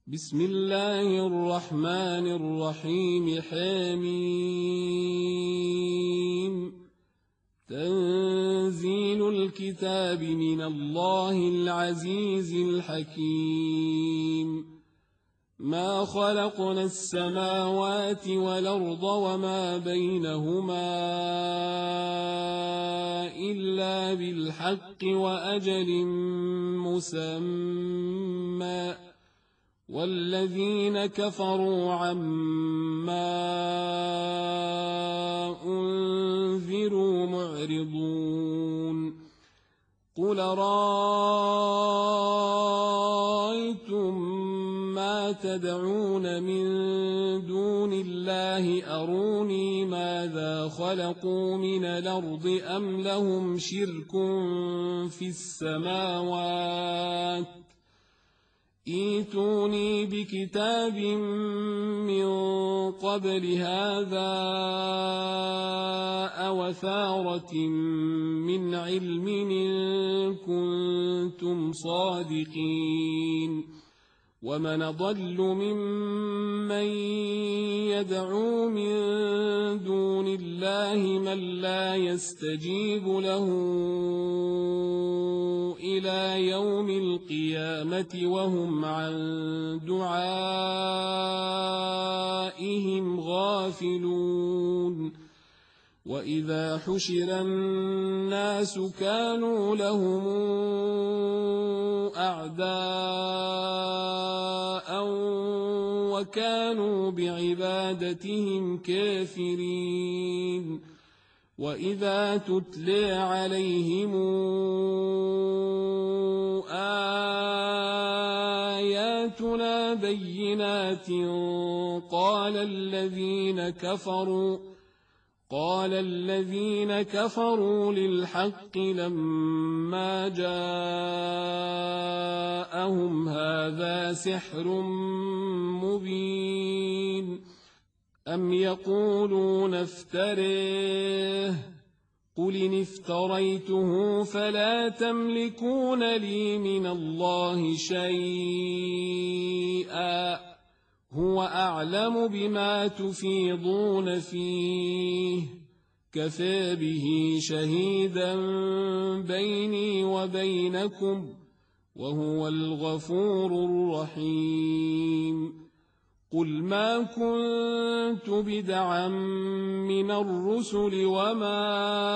بسم الله الرحمن الرحيم حميم تنزيل الكتاب من الله العزيز الحكيم ما خلقنا السماوات والأرض وما بينهما إلا بالحق وأجل مسمى والذين كفروا عما أنذروا معرضون قل رأيتم ما تدعون من دون الله أروني ماذا خلقوا من الأرض أم لهم شرك في السماوات ائتوني بكتاب من قبل هذا أو أثارة من علم إن كنتم صادقين ومن أضل ممن يدعو من دون الله من لا يستجيب له إلى يوم القيامة وهم عن دعائهم غافلون وإذا حشر الناس كانوا لهم أعداء وكانوا بعبادتهم كافرين وإذا تتلى عليهم آياتنا بينات قال الذين كفروا للحق لما جاءهم هذا سحر مبين أم يقولون افتريه قل إن افتريته فلا تملكون لي من الله شيئا هو أعلم بما تفيضون فيه كفى به شهيدا بيني وبينكم وهو الغفور الرحيم قل ما كنت بدعا من الرسل وما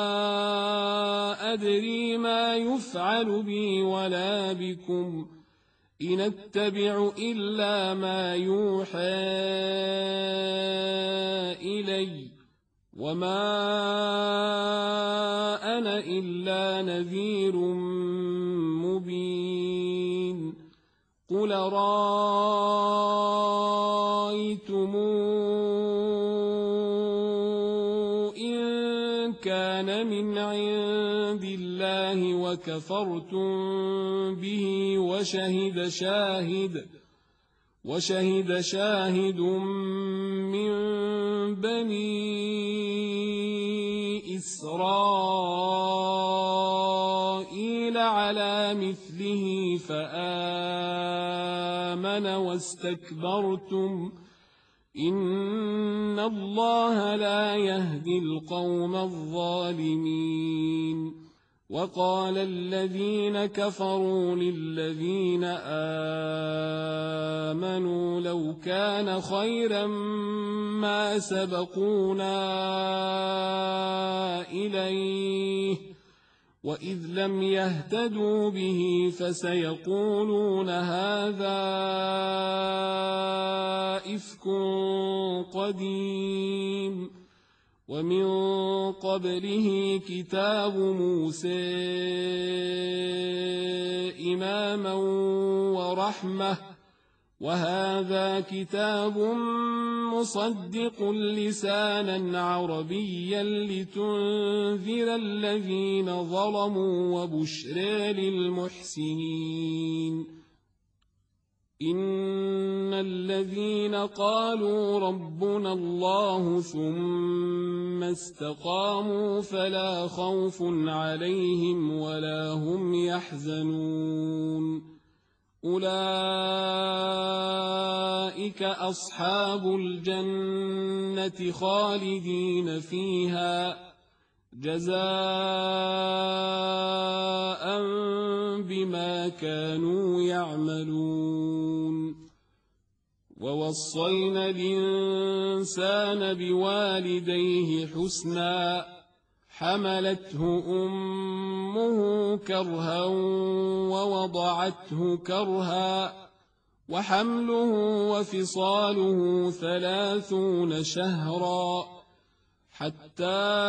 أدري ما يفعل بي ولا بكم إن أتبع إلا ما يوحى إلي وما أنا إلا نذير مبين قل رأيتم إن كان من عند الله وكفرتم به وشهد شاهد من بني إسرائيل على مثله فآمن واستكبرتم إن الله لا يهدي القوم الظالمين وقال الذين كفروا للذين آمنوا لو كان خيرا ما سبقونا إليه وإذ لم يهتدوا به فسيقولون هذا إفك قديم ومن قبله كتاب موسى إماما ورحمة وهذا كتاب مصدق لسانا عربيا لتنذر الذين ظلموا وبشرى للمحسنين إن الذين قالوا ربنا الله ثم استقاموا فلا خوف عليهم ولا هم يحزنون أولئك أولئك أصحاب الجنة خالدين فيها جزاء بما كانوا يعملون ووصينا الإنسان بوالديه حسنا حملته أمه كرها ووضعته كرها وحمله وفصاله 30 شهرا حتى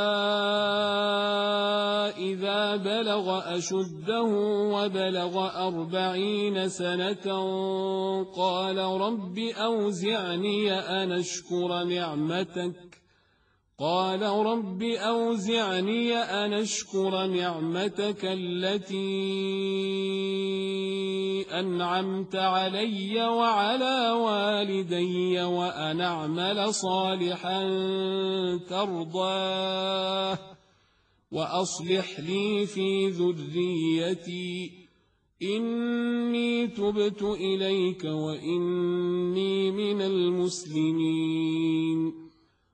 إذا بلغ أشده وبلغ 40 سنة قال رب أوزعني أن أشكر نعمتك التي أنعمت علي وعلى والدي وأن أعمل صالحا ترضاه وأصلح لي في ذريتي إني تبت إليك وإني من المسلمين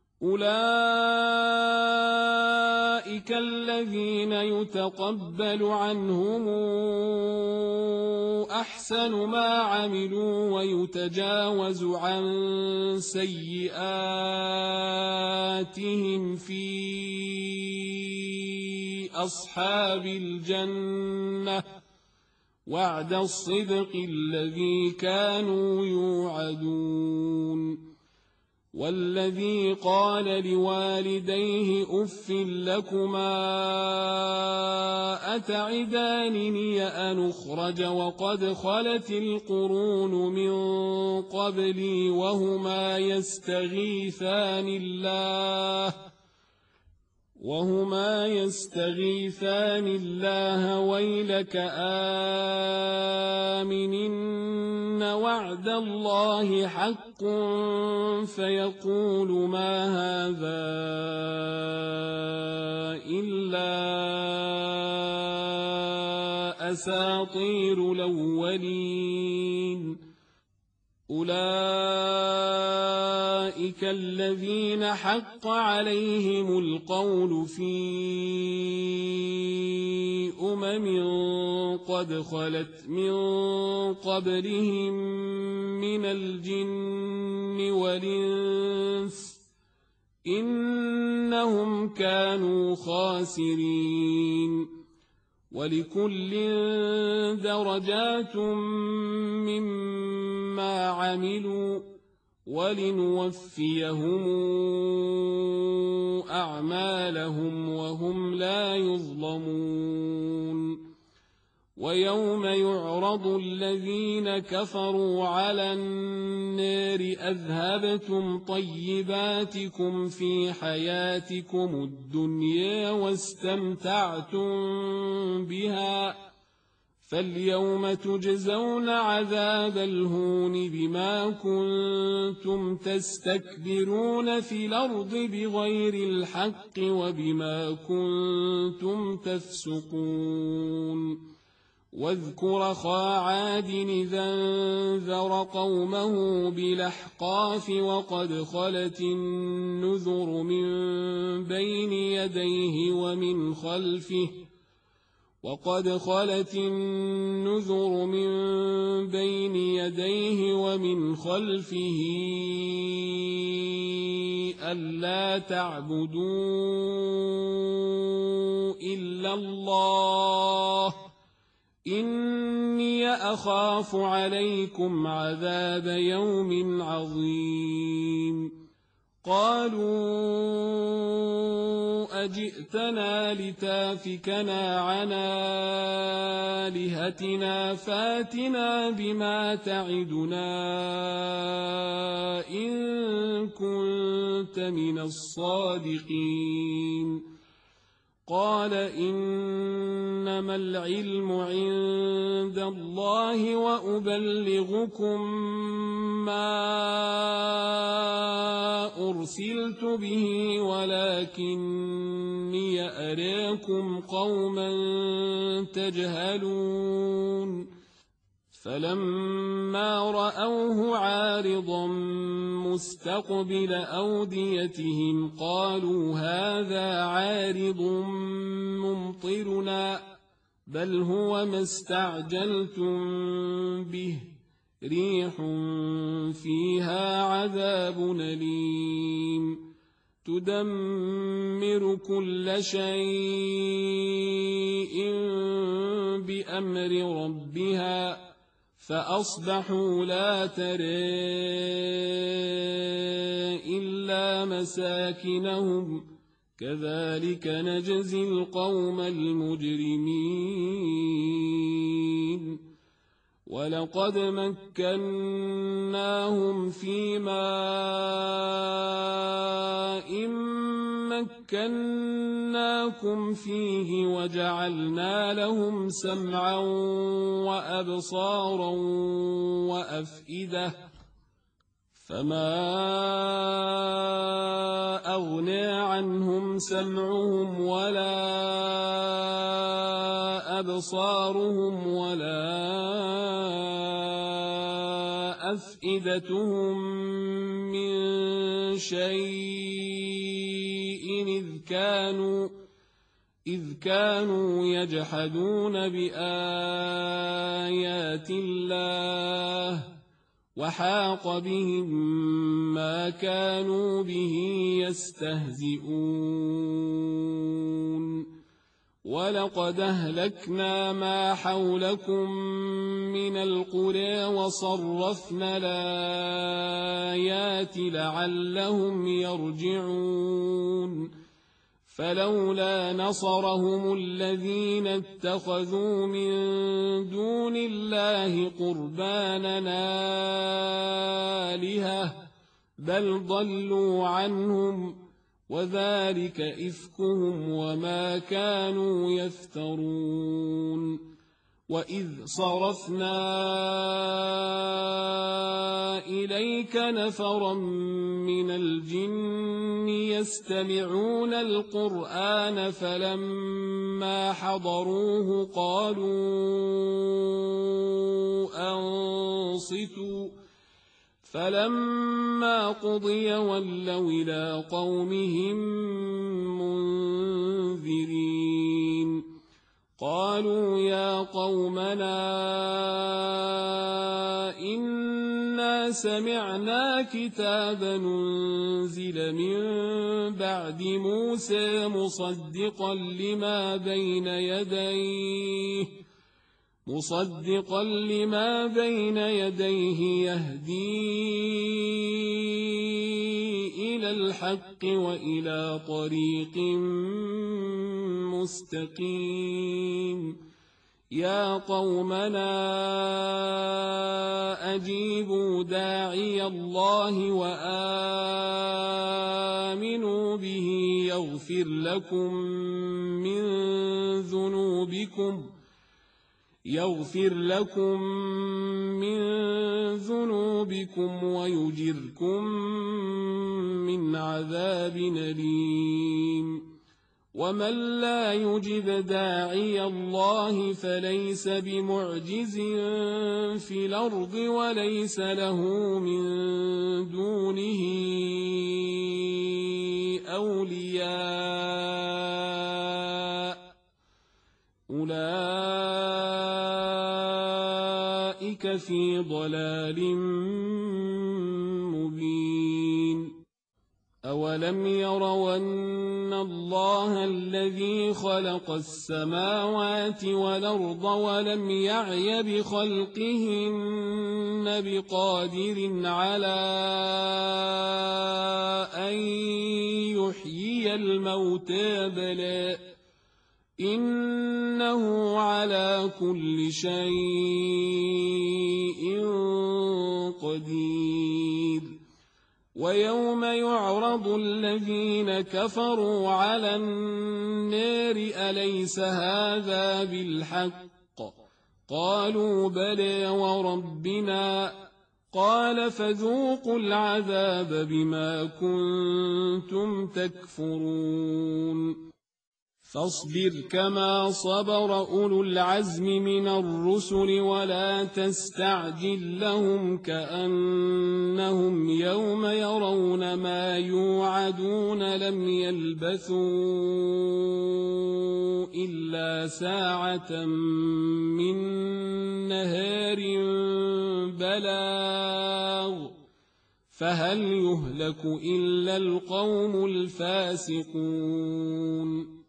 أولئك الذين يتقبل عنهم أحسن ما عملوا ويتجاوز عن سيئاتهم في أصحاب الجنة وعد الصدق الذي كانوا يوعدون والذي قال لوالديه أف لكما أتعدانني أن أخرج وقد خلت القرون من قبلي وهما يستغيثان الله ويلك آمنن وعد الله حق فيقول ما هذا إلا أساطير الأولين أولئك الذين حق عليهم القول في قد خلت من قبلهم من الجن والإنس إنهم كانوا خاسرين ولكل درجات مما عملوا ولنوفيهم أعمالهم وهم لا يظلمون ويوم يعرض الذين كفروا على النار أذهبتم طيباتكم في حياتكم الدنيا واستمتعتم بها فاليوم تجزون عذاب الهون بما كنتم تستكبرون في الأرض بغير الحق وبما كنتم تفسقون واذكر أخا عاد إذا انذر قومه بالأحقاف وقد خلت النذر من بين يديه ومن خلفه ألا تعبدوا إلا الله إني أخاف عليكم عذاب يوم عظيم قالوا أجئتنا لتافكنا عن آلهتنا فاتنا بما تعدنا إن كنت من الصادقين قال إنما العلم عند الله وأبلغكم ما أرسلت به ولكني أراكم قوما تجهلون فلما رأوه عارضا مستقبل أوديتهم قالوا هذا عارض ممطرنا بل هو ما استعجلتم به ريح فيها عذاب أليم تدمر كل شيء بأمر ربها فأصبحوا لا ترى إلا مساكنهم كذلك نجزي القوم المجرمين ولقد مكناهم في ماء مكناكم فيه وجعلنا لهم سمعا وأبصارا وأفئدة فما أغنى عنهم سمعهم ولا أبصارهم ولا أفئدتهم من شيء إذ كانوا يجحدون بآيات الله وحاق بهم ما كانوا به يستهزئون ولقد أهلكنا ما حولكم من القرى وصرفنا الآيات لعلهم يرجعون فلولا نصرهم الذين اتخذوا من دون الله قربانا آلهة بل ضلوا عنهم وذلك إفكهم وما كانوا يفترون وإذ صرفنا إليك نفرا من الجن يستمعون القرآن فلما حضروه قالوا أنصتوا فلما قضي ولوا إلى قومهم منذرين قالوا يا قومنا إنا سمعنا كتابا أنزل من بعد موسى مصدقا لما بين يديه يهدي إلى الحق وإلى طريق مستقيم يا قومنا أجيبوا داعي الله وآمنوا به يغفر لكم من ذنوبكم ويجركم من عذاب أليم ومن لا يجب داعي الله فليس بمعجز في الأرض وليس له من دونه أولياء أولئك في ضلال مبين أولم يروا أن الله الذي خلق السماوات والأرض ولم يعي بخلقهن بقادر على أن يحيي الموتى بلى إنه على كل شيء قدير ويوم يعرض الذين كفروا على النار أليس هذا بالحق قالوا بلى وربنا قال فذوقوا العذاب بما كنتم تكفرون فاصبر كما صبر أولو العزم من الرسل ولا تستعجل لهم كأنهم يوم يرون ما يوعدون لم يلبثوا إلا ساعة من نهار بلاغ فهل يهلك إلا القوم الفاسقون